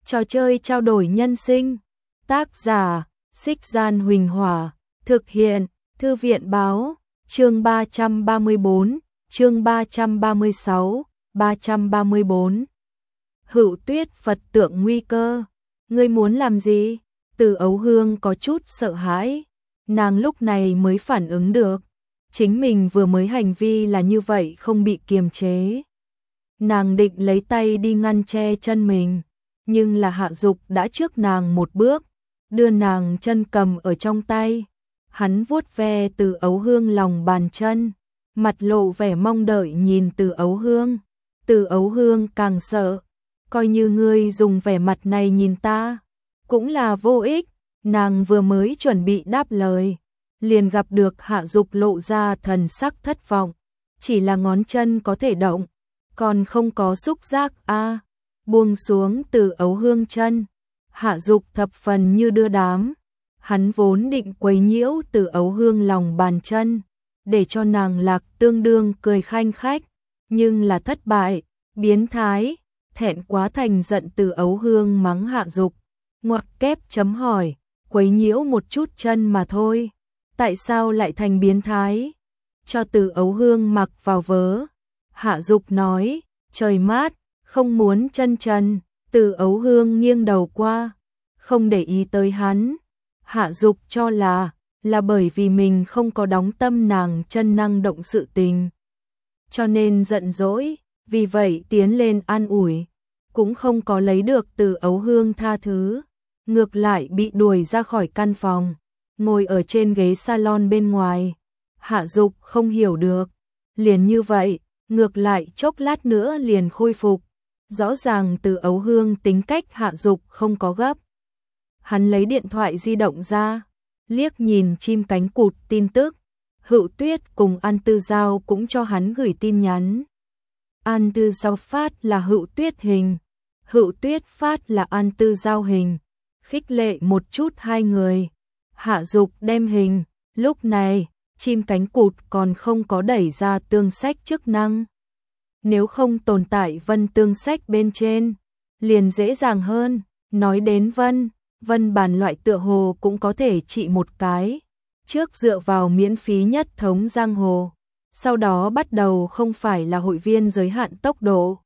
Trò chơi trao đổi nhân sinh. Tác giả: Xích Gian Huỳnh Hỏa. Thực hiện: Thư viện Báo. Chương 334, chương 336, 334. Hữu Tuyết Phật tượng nguy cơ. Ngươi muốn làm gì? Từ Ấu Hương có chút sợ hãi. Nàng lúc này mới phản ứng được. Chính mình vừa mới hành vi là như vậy không bị kiềm chế. Nàng định lấy tay đi ngăn che chân mình. Nhưng là Hạ Dục đã trước nàng một bước. Đưa nàng chân cầm ở trong tay. Hắn vuốt ve Từ Ấu Hương lòng bàn chân. Mặt lộ vẻ mong đợi nhìn Từ Ấu Hương. Từ Ấu Hương càng sợ. Coi như ngươi dùng vẻ mặt này nhìn ta, cũng là vô ích. Nàng vừa mới chuẩn bị đáp lời, liền gặp được Hạ Dục lộ ra thần sắc thất vọng. Chỉ là ngón chân có thể động, còn không có xúc giác a. Buông xuống Từ Ấu Hương chân, Hạ Dục thập phần như đưa đám. Hắn vốn định quấy nhiễu Từ Ấu Hương lòng bàn chân, để cho nàng lạc tương đương cười khanh khách, nhưng là thất bại. Biến thái. Thẹn quá thành giận Từ Ấu Hương mắng Hạ Dục. Ngoặc kép chấm hỏi, quấy nhiễu một chút chân mà thôi, tại sao lại thành biến thái? Cho Từ Ấu Hương mặc vào vớ. Hạ Dục nói, trời mát, không muốn chân trần. Từ Ấu Hương nghiêng đầu qua, không để ý tới hắn. Hạ Dục cho là bởi vì mình không có đóng tâm nàng chân năng động sự tình, cho nên giận dỗi. Vì vậy tiến lên an ủi, cũng không có lấy được Từ Ấu Hương tha thứ, ngược lại bị đuổi ra khỏi căn phòng, ngồi ở trên ghế salon bên ngoài. Hạ Dục không hiểu được, liền như vậy, ngược lại chốc lát nữa liền khôi phục. Rõ ràng Từ Ấu Hương tính cách Hạ Dục không có gấp. Hắn lấy điện thoại di động ra, liếc nhìn chim cánh cụt tin tức. Hữu Tuyết cùng An Tư Giao cũng cho hắn gửi tin nhắn. An Tư Giao phát là Hữu Tuyết hình, Hữu Tuyết phát là An Tư Giao hình, khích lệ một chút hai người. Hạ Dục đem hình, lúc này, chim cánh cụt còn không có đẩy ra tương sách chức năng. Nếu không tồn tại vân tương sách bên trên, liền dễ dàng hơn. Nói đến vân bản loại tựa hồ cũng có thể trị một cái. Trước dựa vào miễn phí nhất thống giang hồ, sau đó bắt đầu không phải là hội viên giới hạn tốc độ,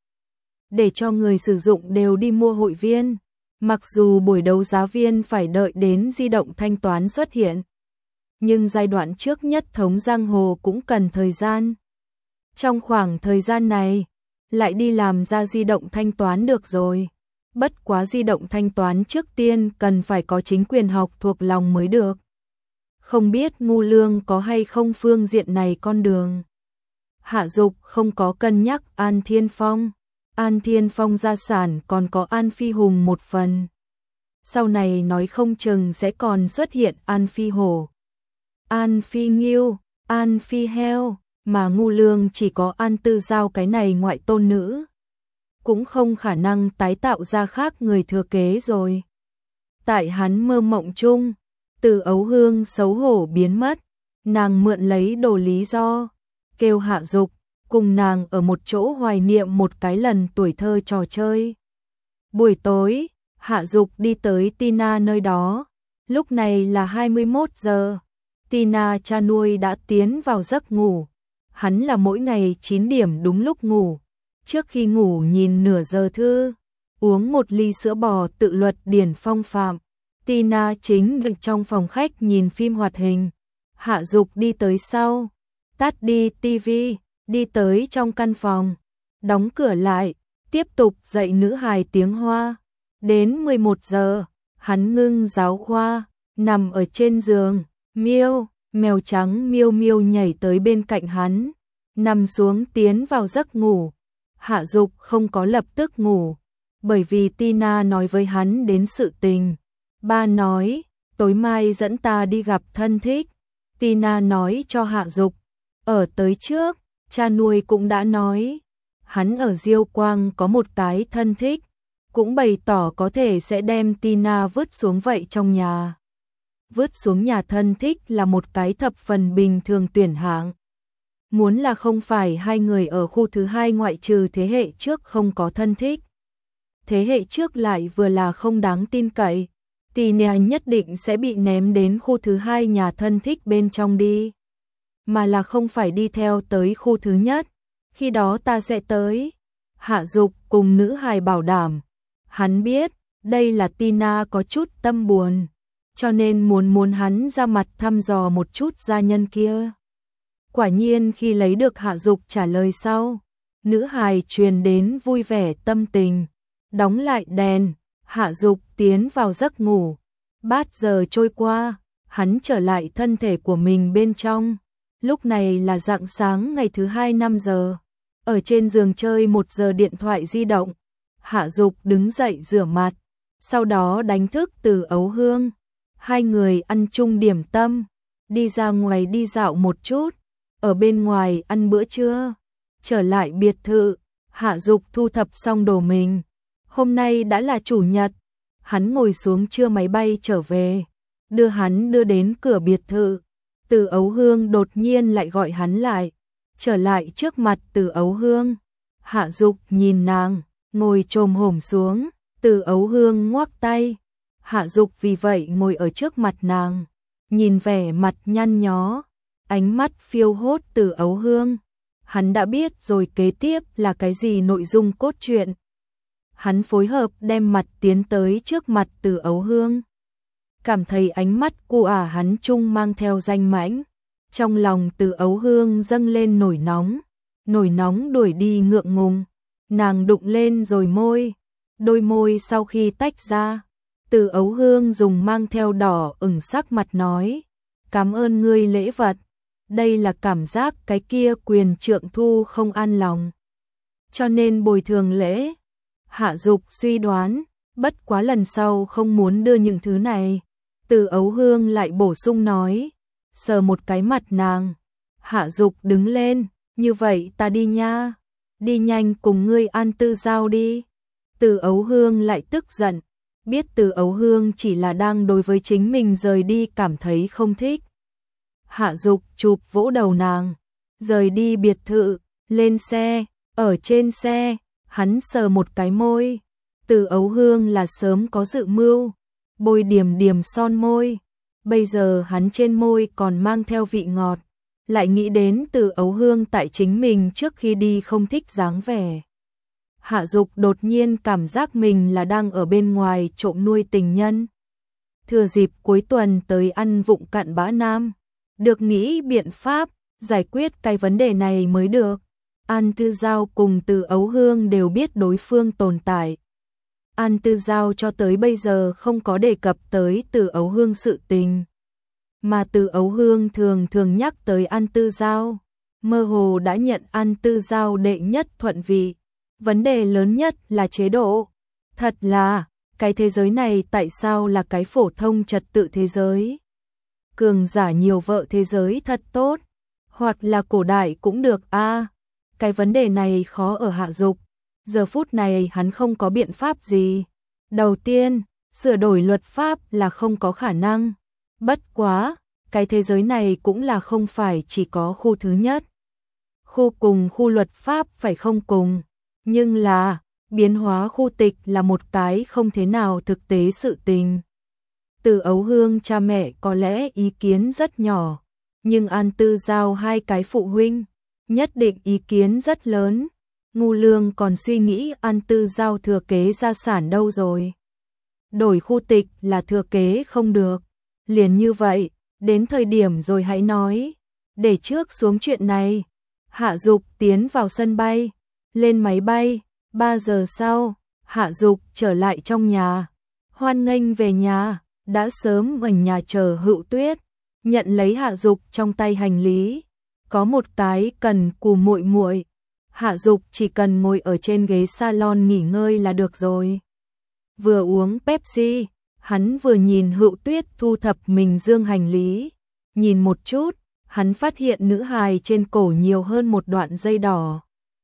để cho người sử dụng đều đi mua hội viên. Mặc dù buổi đấu giá viên phải đợi đến di động thanh toán xuất hiện, nhưng giai đoạn trước nhất thống giang hồ cũng cần thời gian. Trong khoảng thời gian này, lại đi làm ra di động thanh toán được rồi. Bất quá di động thanh toán trước tiên cần phải có chính quyền học thuộc lòng mới được. Không biết Ngu Lương có hay không phương diện này con đường. Hạ Dục không có cân nhắc An Thiên Phong. An Thiên Phong gia sản còn có An Phi Hùng một phần. Sau này nói không chừng sẽ còn xuất hiện An Phi Hổ, An Phi Nghiêu, An Phi Heo, mà Ngu Lương chỉ có An Tư Giao cái này ngoại tôn nữ, cũng không khả năng tái tạo ra khác người thừa kế rồi. Tại hắn mơ mộng chung, Từ Ấu Hương xấu hổ biến mất. Nàng mượn lấy đồ lý do, kêu Hạ Dục cùng nàng ở một chỗ hoài niệm một cái lần tuổi thơ trò chơi. Buổi tối, Hạ Dục đi tới Tina nơi đó. Lúc này là 21 giờ. Tina cha nuôi đã tiến vào giấc ngủ. Hắn là mỗi ngày 9 điểm đúng lúc ngủ. Trước khi ngủ nhìn nửa giờ thư, uống một ly sữa bò tự luật điển phong phạm. Tina chính ở trong phòng khách nhìn phim hoạt hình. Hạ Dục đi tới sau, tắt đi tivi, đi tới trong căn phòng, đóng cửa lại, tiếp tục dạy nữ hài tiếng Hoa. Đến 11 giờ, hắn ngưng giáo khoa, nằm ở trên giường. Miêu, mèo trắng Miêu Miêu nhảy tới bên cạnh hắn, nằm xuống tiến vào giấc ngủ. Hạ Dục không có lập tức ngủ, bởi vì Tina nói với hắn đến sự tình. Ba nói, tối mai dẫn ta đi gặp thân thích. Tina nói cho Hạ Dục, ở tới trước, cha nuôi cũng đã nói, hắn ở Diêu Quang có một cái thân thích, cũng bày tỏ có thể sẽ đem Tina vứt xuống vậy trong nhà. Vứt xuống nhà thân thích là một cái thập phần bình thường tuyển hạng. Muốn là không phải hai người ở khu thứ hai ngoại trừ thế hệ trước không có thân thích, thế hệ trước lại vừa là không đáng tin cậy, Tina nhất định sẽ bị ném đến khu thứ hai nhà thân thích bên trong đi, mà là không phải đi theo tới khu thứ nhất, khi đó ta sẽ tới. Hạ Dục cùng nữ hài bảo đảm, hắn biết, đây là Tina có chút tâm buồn, cho nên muốn hắn ra mặt thăm dò một chút gia nhân kia. Quả nhiên khi lấy được Hạ Dục trả lời sau, nữ hài truyền đến vui vẻ tâm tình, đóng lại đèn, Hạ Dục tiến vào giấc ngủ. Bát giờ trôi qua, hắn trở lại thân thể của mình bên trong. Lúc này là rạng sáng ngày thứ hai 5 giờ. Ở trên giường chơi 1 giờ điện thoại di động. Hạ Dục đứng dậy rửa mặt, sau đó đánh thức Từ Ấu Hương. Hai người ăn chung điểm tâm, đi ra ngoài đi dạo một chút, ở bên ngoài ăn bữa trưa. Trở lại biệt thự, Hạ Dục thu thập xong đồ mình. Hôm nay đã là chủ nhật, hắn ngồi xuống trưa máy bay trở về, đưa hắn đưa đến cửa biệt thự. Từ Ấu Hương đột nhiên lại gọi hắn lại, trở lại trước mặt Từ Ấu Hương. Hạ Dục nhìn nàng, ngồi chồm hổm xuống, Từ Ấu Hương ngoắc tay. Hạ Dục vì vậy ngồi ở trước mặt nàng, nhìn vẻ mặt nhăn nhó, ánh mắt phiêu hốt Từ Ấu Hương. Hắn đã biết rồi kế tiếp là cái gì nội dung cốt truyện. Hắn phối hợp đem mặt tiến tới trước mặt Từ Ấu Hương. Cảm thấy ánh mắt của hắn trung mang theo danh mãnh. Trong lòng Từ Ấu Hương dâng lên nổi nóng đuổi đi ngượng ngùng. Nàng đụng lên rồi môi, đôi môi sau khi tách ra. Từ Ấu Hương dùng mang theo đỏ ửng sắc mặt nói, cảm ơn ngươi lễ vật. Đây là cảm giác cái kia quyền trượng thu không an lòng, cho nên bồi thường lễ. Hạ Dục suy đoán, bất quá lần sau không muốn đưa những thứ này. Từ Ấu Hương lại bổ sung nói, sờ một cái mặt nàng. Hạ Dục đứng lên, như vậy ta đi nha, đi nhanh cùng ngươi An Tư Giao đi. Từ Ấu Hương lại tức giận, biết Từ Ấu Hương chỉ là đang đối với chính mình rời đi cảm thấy không thích. Hạ Dục chụp vỗ đầu nàng, rời đi biệt thự, lên xe, ở trên xe, hắn sờ một cái môi. Từ Ấu Hương là sớm có dự mưu, bôi điểm son môi, bây giờ hắn trên môi còn mang theo vị ngọt, lại nghĩ đến Từ Ấu Hương tại chính mình trước khi đi không thích dáng vẻ. Hạ Dục đột nhiên cảm giác mình là đang ở bên ngoài trộm nuôi tình nhân. Thừa dịp cuối tuần tới ăn vụng cặn bã nam, được nghĩ biện pháp giải quyết cái vấn đề này mới được. An Tư Giao cùng Từ Ấu Hương đều biết đối phương tồn tại. An Tư Giao cho tới bây giờ không có đề cập tới Từ Ấu Hương sự tình, mà Từ Ấu Hương thường nhắc tới An Tư Giao, mơ hồ đã nhận An Tư Giao đệ nhất thuận vị. Vấn đề lớn nhất là chế độ. Thật là, cái thế giới này tại sao là cái phổ thông trật tự thế giới? Cường giả nhiều vợ thế giới thật tốt, hoặc là cổ đại cũng được a. Cái vấn đề này khó ở Hạ Dục. Giờ phút này hắn không có biện pháp gì. Đầu tiên, sửa đổi luật pháp là không có khả năng. Bất quá, cái thế giới này cũng là không phải chỉ có khu thứ nhất. Khu cùng khu luật pháp phải không cùng. Nhưng là, biến hóa khu tịch là một cái không thế nào thực tế sự tình. Từ Ấu Hương cha mẹ có lẽ ý kiến rất nhỏ, nhưng An Tư Giao hai cái phụ huynh, nhất định ý kiến rất lớn. Ngu Lương còn suy nghĩ An Tư Giao thừa kế gia sản đâu rồi. Đổi khu tịch là thừa kế không được. Liền như vậy, đến thời điểm rồi hãy nói. Để trước xuống chuyện này. Hạ Dục tiến vào sân bay, lên máy bay. 3 giờ sau, Hạ Dục trở lại trong nhà. Hoan nghênh về nhà, đã sớm ở nhà chờ Hữu Tuyết, nhận lấy Hạ Dục trong tay hành lý. Có một cái cần cù muội muội. Hạ Dục chỉ cần ngồi ở trên ghế salon nghỉ ngơi là được rồi. Vừa uống Pepsi, hắn vừa nhìn Hữu Tuyết thu thập mình dương hành lý. Nhìn một chút, hắn phát hiện nữ hài trên cổ nhiều hơn một đoạn dây đỏ.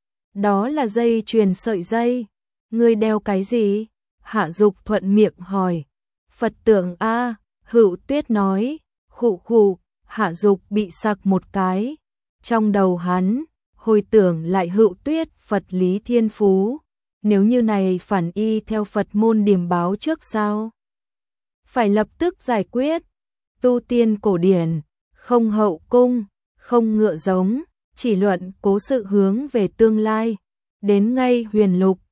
Đó là dây chuyền sợi dây. Ngươi đeo cái gì? Hạ Dục thuận miệng hỏi. Phật tượng a. Hữu Tuyết nói. Khụ khụ. Hạ Dục bị sặc một cái. Trong đầu hắn hồi tưởng lại Hữu Tuyết Phật lý thiên phú, nếu như này phản y theo Phật môn điềm báo trước sao? Phải lập tức giải quyết. Tu tiên cổ điển, không hậu cung, không ngựa giống, chỉ luận cố sự hướng về tương lai. Đến ngay huyền lục,